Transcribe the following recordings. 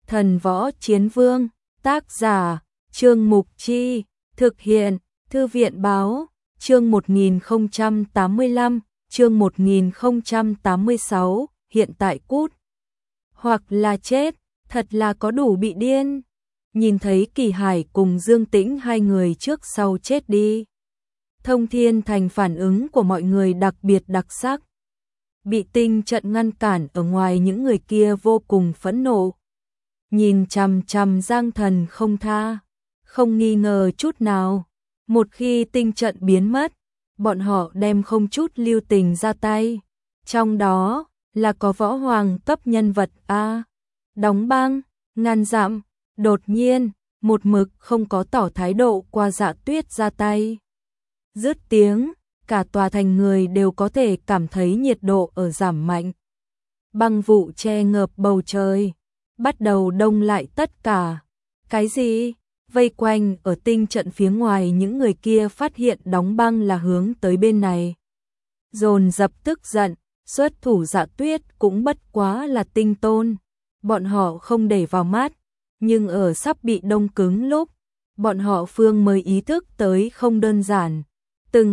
Thần Võ Chiến Vương, tác giả, Trương Mục Chi, thực hiện, Thư viện Báo, chương 1085, chương 1086, hiện tại cút. Hoặc là chết, thật là có đủ bị điên. Nhìn thấy Kỳ Hải cùng Dương Tĩnh hai người trước sau chết đi. Thông Thiên Thành phản ứng của mọi người đặc biệt đặc sắc. Bị tinh trận ngăn cản ở ngoài, những người kia vô cùng phẫn nộ. Nhìn chằm chằm Giang Thần không tha, không nghi ngờ chút nào. Một khi tinh trận biến mất, bọn họ đem không chút lưu tình ra tay. Trong đó là có võ hoàng cấp nhân vật A. Đóng băng, ngàn dặm, đột nhiên, một mực không có tỏ thái độ qua Dạ Tuyết ra tay. Dứt tiếng, cả tòa thành người đều có thể cảm thấy nhiệt độ ở giảm mạnh. Băng vụ che ngợp bầu trời, bắt đầu đông lại tất cả. Cái gì? Vây quanh ở tinh trận phía ngoài, những người kia phát hiện đóng băng là hướng tới bên này. Dồn dập tức giận, xuất thủ Dạ Tuyết cũng bất quá là tinh tôn. Bọn họ không để vào mắt, nhưng ở sắp bị đông cứng lúc, bọn họ phương mới ý thức tới không đơn giản. Từng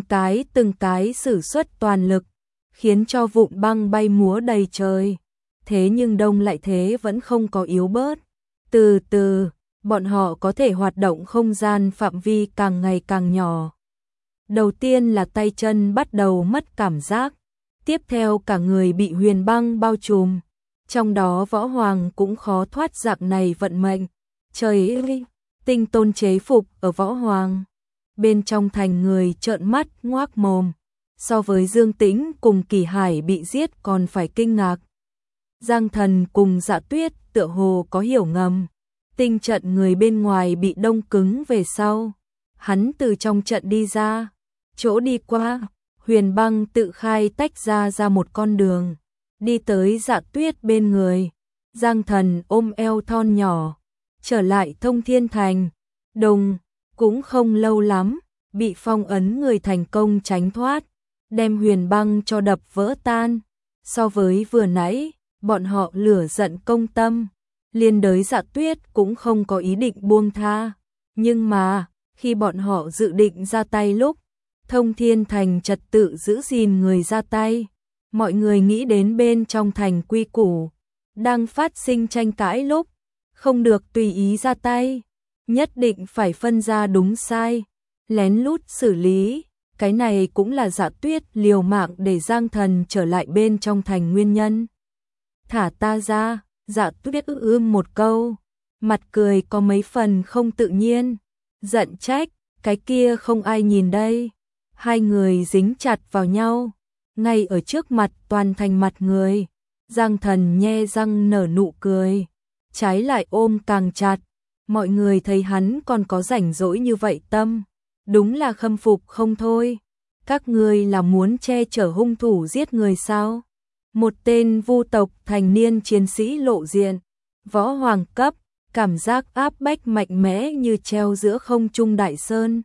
cái sử xuất toàn lực, khiến cho vụn băng bay múa đầy trời. Thế nhưng đông lại thế vẫn không có yếu bớt. Từ từ, bọn họ có thể hoạt động không gian phạm vi càng ngày càng nhỏ. Đầu tiên là tay chân bắt đầu mất cảm giác, tiếp theo cả người bị huyền băng bao trùm. Trong đó võ hoàng cũng khó thoát dạng này vận mệnh. Trời ơi, tinh tôn chế phục ở võ hoàng. Bên trong thành người trợn mắt ngoác mồm. So với Dương Tĩnh cùng Kỳ Hải bị giết còn phải kinh ngạc. Giang Thần cùng Dạ Tuyết tựa hồ có hiểu ngầm. Tinh trận người bên ngoài bị đông cứng về sau. Hắn từ trong trận đi ra. Chỗ đi qua, huyền băng tự khai tách ra một con đường. Đi tới Dạ Tuyết bên người. Giang Thần ôm eo thon nhỏ. Trở lại Thông Thiên Thành. Đồng, cũng không lâu lắm, bị phong ấn người thành công tránh thoát. Đem huyền băng cho đập vỡ tan. So với vừa nãy, bọn họ lửa giận công tâm. Liên đới Dạ Tuyết cũng không có ý định buông tha. Nhưng mà, khi bọn họ dự định ra tay lúc, Thông Thiên Thành trật tự giữ gìn người ra tay. Mọi người nghĩ đến bên trong thành quy củ, đang phát sinh tranh cãi lúc, không được tùy ý ra tay, nhất định phải phân ra đúng sai, lén lút xử lý. Cái này cũng là Dạ Tuyết liều mạng để Giang Thần trở lại bên trong thành nguyên nhân. Thả ta ra, Dạ Tuyết một câu, mặt cười có mấy phần không tự nhiên, giận trách, cái kia không ai nhìn đây. Hai người dính chặt vào nhau, ngay ở trước mặt toàn thành mặt người. Giang Thần nhe răng nở nụ cười, trái lại ôm càng chặt. Mọi người thấy hắn còn có rảnh rỗi như vậy tâm, đúng là khâm phục không thôi. Các ngươi là muốn che chở hung thủ giết người sao? Một tên vu tộc thành niên chiến sĩ lộ diện, võ hoàng cấp, cảm giác áp bách mạnh mẽ như treo giữa không trung đại sơn.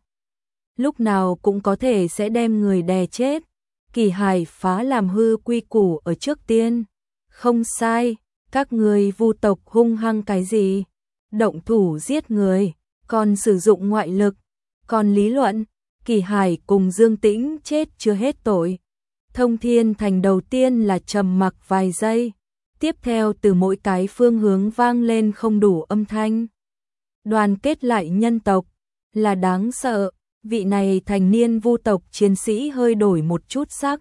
Lúc nào cũng có thể sẽ đem người đè chết. Kỳ Hải phá làm hư quy củ ở trước tiên. Không sai, các người vu tộc hung hăng cái gì? Động thủ giết người, còn sử dụng ngoại lực, còn lý luận. Kỳ Hải cùng Dương Tĩnh chết chưa hết tội. Thông Thiên Thành đầu tiên là trầm mặc vài giây, tiếp theo từ mỗi cái phương hướng vang lên không đủ âm thanh. Đoàn kết lại nhân tộc là đáng sợ. Vị này thành niên vu tộc chiến sĩ hơi đổi một chút sắc,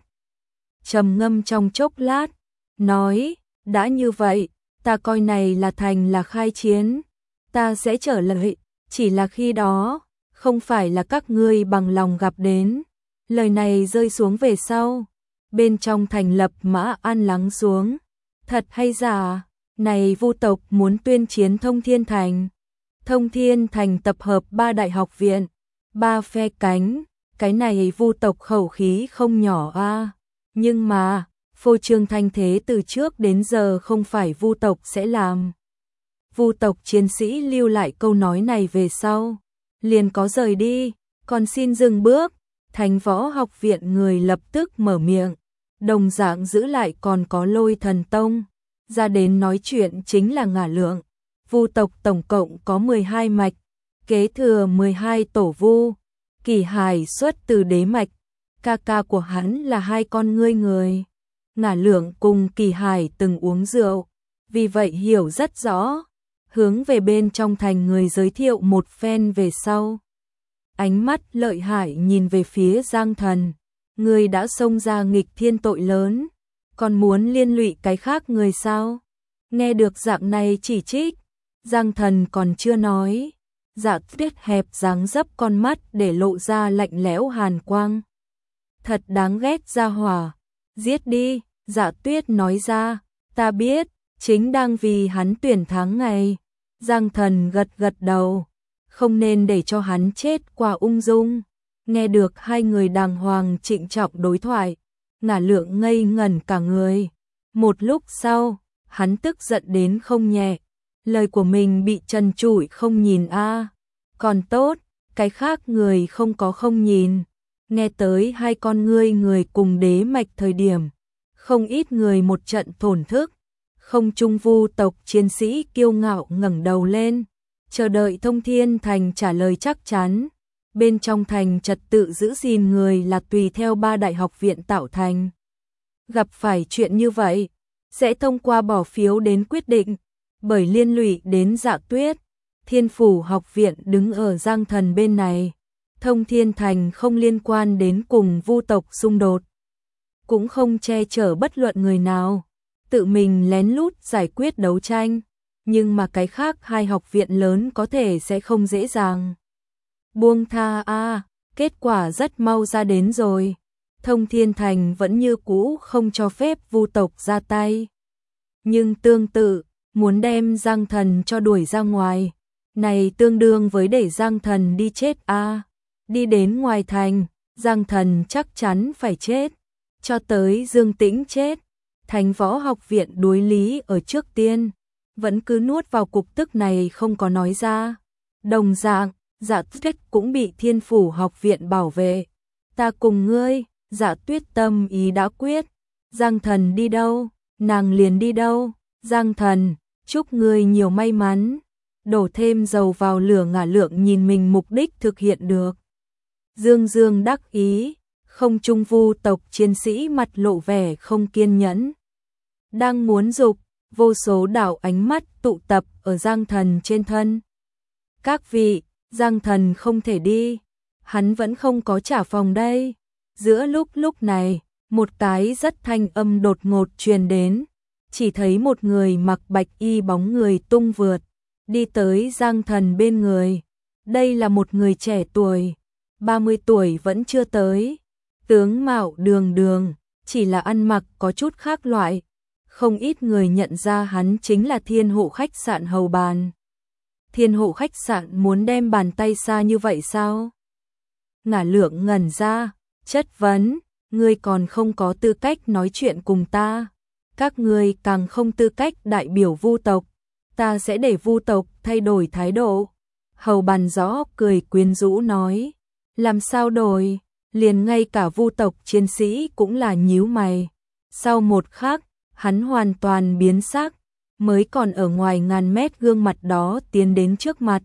trầm ngâm trong chốc lát, nói, đã như vậy, ta coi này là thành là khai chiến, ta sẽ trở lại, chỉ là khi đó, không phải là các ngươi bằng lòng gặp đến. Lời này rơi xuống về sau, bên trong thành lập mã an lắng xuống. Thật hay giả, này vu tộc muốn tuyên chiến Thông Thiên Thành. Thông Thiên Thành tập hợp 3 đại học viện, 3 phe cánh, cái này vu tộc khẩu khí không nhỏ a. Nhưng mà, phô trương thanh thế từ trước đến giờ không phải vu tộc sẽ làm. Vu tộc chiến sĩ lưu lại câu nói này về sau, liền có rời đi, còn xin dừng bước. Thánh Võ Học Viện người lập tức mở miệng, đồng dạng giữ lại còn có Lôi Thần Tông, ra đến nói chuyện chính là Ngả Lượng. Vu tộc tổng cộng có 12 mạch, kế thừa 12 tổ vu. Kỳ Hải xuất từ đế mạch, ca ca của hắn là hai con ngươi người. Ngả Lượng cùng Kỳ Hải từng uống rượu, vì vậy hiểu rất rõ. Hướng về bên trong thành người giới thiệu một phen về sau. Ánh mắt lợi hại nhìn về phía Giang Thần. Người đã xông ra nghịch thiên tội lớn, còn muốn liên lụy cái khác người sao? Nghe được dạng này chỉ trích, Giang Thần còn chưa nói. Dạ Tuyết hẹp dáng dấp con mắt để lộ ra lạnh lẽo hàn quang. Thật đáng ghét gia hỏa, giết đi. Dạ Tuyết nói ra, ta biết, chính đang vì hắn tuyển thắng ngày. Giang Thần gật gật đầu, không nên để cho hắn chết qua ung dung. Nghe được hai người đàng hoàng trịnh trọng đối thoại, Ngả Lượng ngây ngẩn cả người. Một lúc sau, hắn tức giận đến không nhẹ. Lời của mình bị trần trụi không nhìn a. Còn tốt, cái khác người không có không nhìn. Nghe tới hai con ngươi người cùng đế mạch thời điểm, không ít người một trận thổn thức. Không trung vu tộc chiến sĩ kiêu ngạo ngẩng đầu lên, chờ đợi Thông Thiên Thành trả lời chắc chắn. Bên trong thành trật tự giữ gìn người là tùy theo 3 đại học viện tạo thành. Gặp phải chuyện như vậy, sẽ thông qua bỏ phiếu đến quyết định, bởi liên lụy đến Dạ Tuyết. Thiên Phủ học viện đứng ở Giang Thần bên này, Thông Thiên Thành không liên quan đến cùng vu tộc xung đột, cũng không che chở bất luận người nào, tự mình lén lút giải quyết đấu tranh, nhưng mà cái khác hai học viện lớn có thể sẽ không dễ dàng buông tha a. Kết quả rất mau ra đến rồi. Thông Thiên Thành vẫn như cũ không cho phép vu tộc ra tay, nhưng tương tự muốn đem Giang Thần cho đuổi ra ngoài, này tương đương với để Giang Thần đi chết a. Đi đến ngoài thành, Giang Thần chắc chắn phải chết, cho tới Dương Tĩnh chết. Thánh Võ học viện đối lý ở trước tiên, vẫn cứ nuốt vào cục tức này không có nói ra. Đồng dạng, Dạ Tuyết cũng bị Thiên Phủ học viện bảo vệ. Ta cùng ngươi. Dạ Tuyết tâm ý đã quyết, Giang Thần đi đâu, nàng liền đi đâu. Giang Thần, chúc ngươi nhiều may mắn. Đổ thêm dầu vào lửa. Ngả Lượng nhìn mình mục đích thực hiện được, dương dương đắc ý. Không trung vu tộc chiến sĩ mặt lộ vẻ không kiên nhẫn, đang muốn dục, vô số đảo ánh mắt tụ tập ở Giang Thần trên thân. Các vị, Giang Thần không thể đi, hắn vẫn không có trả phòng đây. Giữa lúc này, một cái rất thanh âm đột ngột truyền đến, chỉ thấy một người mặc bạch y bóng người tung vượt, đi tới Giang Thần bên người. Đây là một người trẻ tuổi, 30 tuổi vẫn chưa tới, tướng mạo đường đường, chỉ là ăn mặc có chút khác loại. Không ít người nhận ra hắn chính là Thiên Hộ khách sạn hầu bàn. Thiên Hộ khách sạn muốn đem bàn tay xa như vậy sao? Ngả Lượng ngẩn ra, chất vấn, ngươi còn không có tư cách nói chuyện cùng ta, các ngươi càng không tư cách đại biểu vu tộc, ta sẽ để vu tộc thay đổi thái độ. Hầu bàn rõ cười quyến rũ nói, làm sao đổi, liền ngay cả vu tộc chiến sĩ cũng là nhíu mày. Sau một khắc, hắn hoàn toàn biến sắc, mới còn ở ngoài ngàn mét gương mặt đó tiến đến trước mặt.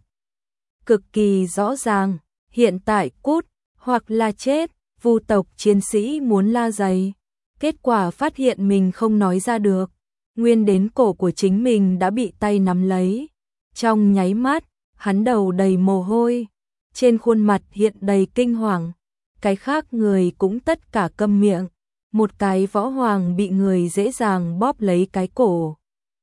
Cực kỳ rõ ràng, hiện tại cút, hoặc là chết. Vu tộc chiến sĩ muốn la giày, kết quả phát hiện mình không nói ra được, nguyên đến cổ của chính mình đã bị tay nắm lấy. Trong nháy mắt, hắn đầu đầy mồ hôi, trên khuôn mặt hiện đầy kinh hoàng. Cái khác người cũng tất cả câm miệng, một cái võ hoàng bị người dễ dàng bóp lấy cái cổ.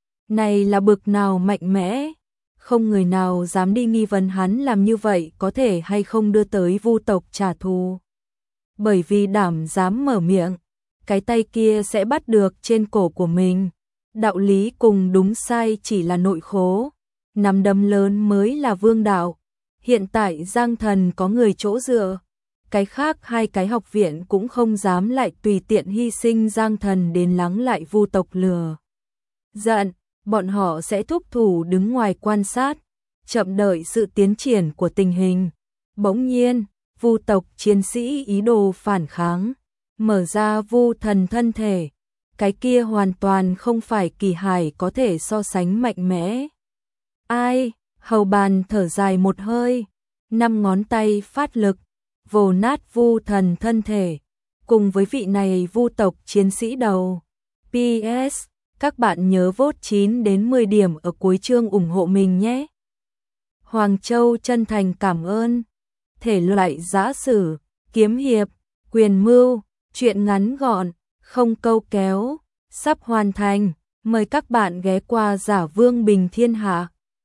Này là bực nào mạnh mẽ, không người nào dám đi nghi vấn hắn làm như vậy có thể hay không đưa tới vu tộc trả thù. Bởi vì đảm dám mở miệng, cái tay kia sẽ bắt được trên cổ của mình. Đạo lý cùng đúng sai chỉ là nội khố, nắm đấm lớn mới là vương đạo. Hiện tại Giang Thần có người chỗ dựa, cái khác hai cái học viện cũng không dám lại tùy tiện hy sinh Giang Thần đến lắng lại vu tộc lừa giận. Bọn họ sẽ thúc thủ đứng ngoài quan sát, chậm đợi sự tiến triển của tình hình. Bỗng nhiên, vu tộc chiến sĩ ý đồ phản kháng, mở ra vu thần thân thể. Cái kia hoàn toàn không phải Kỳ Hải có thể so sánh mạnh mẽ. Ai, hầu bàn thở dài một hơi, 5 ngón tay phát lực, vồ nát Vu Thần thân thể, cùng với vị này Vu tộc chiến sĩ đầu. PS, các bạn nhớ vote 9 đến 10 điểm ở cuối chương ủng hộ mình nhé. Hoàng Châu chân thành cảm ơn. Thể loại giã sử, kiếm hiệp, quyền mưu, truyện ngắn gọn, không câu kéo, sắp hoàn thành. Mời các bạn ghé qua Giả Vương Bình Thiên Hạ.